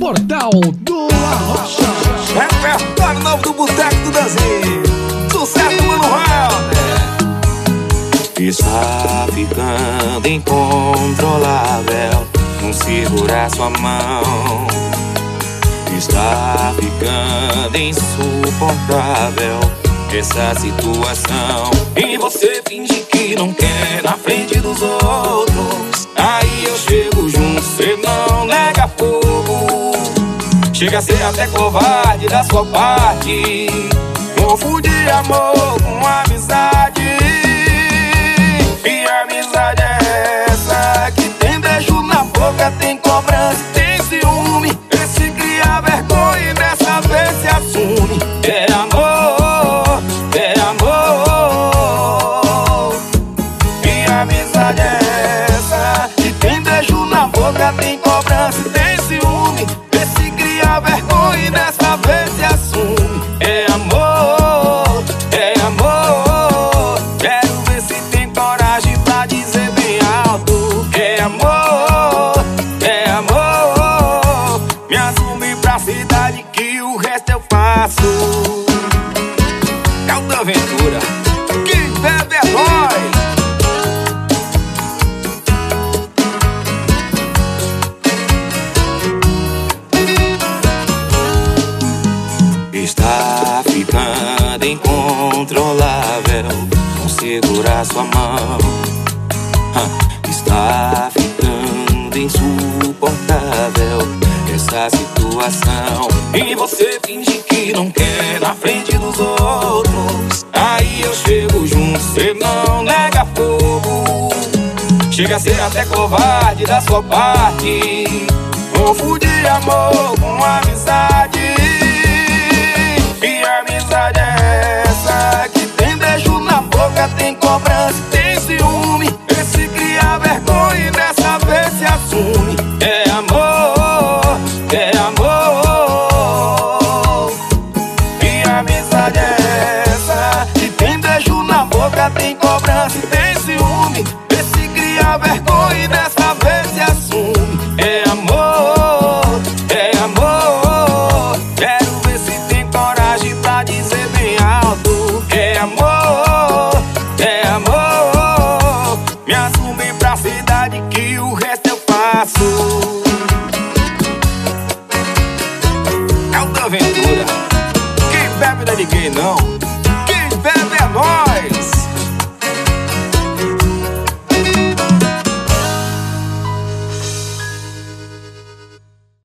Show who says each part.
Speaker 1: Portal do Arrocha.
Speaker 2: Repertório novo do Boteco do Danzinho. Sucesso, Mano Helder.
Speaker 3: Está ficando incontrolável, não segurar sua mão. Está ficando insuportável essa situação. E você finge que não quer na frente dos outros. Aí eu chego junto, cê não nega fogo. Chega a ser até covarde da sua parte, confundir amor com amizade. E amizade é essa que tem beijo na boca, tem cobrança, tem ciúme. Esse cria vergonha e dessa vez se assume. É amor, é amor. E amizade é essa que tem beijo na boca, tem cobrança, tem ciúme. Esse cria vergonha e dessa vez se assume. É amor, é amor. Quero ver se tem coragem pra dizer bem alto. É amor, é amor. Me assume pra cidade que o resto eu faço. Calda Aventura, que bebe é nós. Está ficando incontrolável, não segurar sua mão. Está ficando insuportável essa situação. E você finge que não quer na frente dos outros. Aí eu chego junto, cê não nega fogo. Chega a ser até covarde da sua parte, confundir amor com amizade. E amizade é essa que tem beijo na boca, tem cobrança, tem ciúme. Esse cria vergonha e dessa vez se assume. É amor, é amor. E amizade é essa que tem beijo na boca, tem cobrança, tem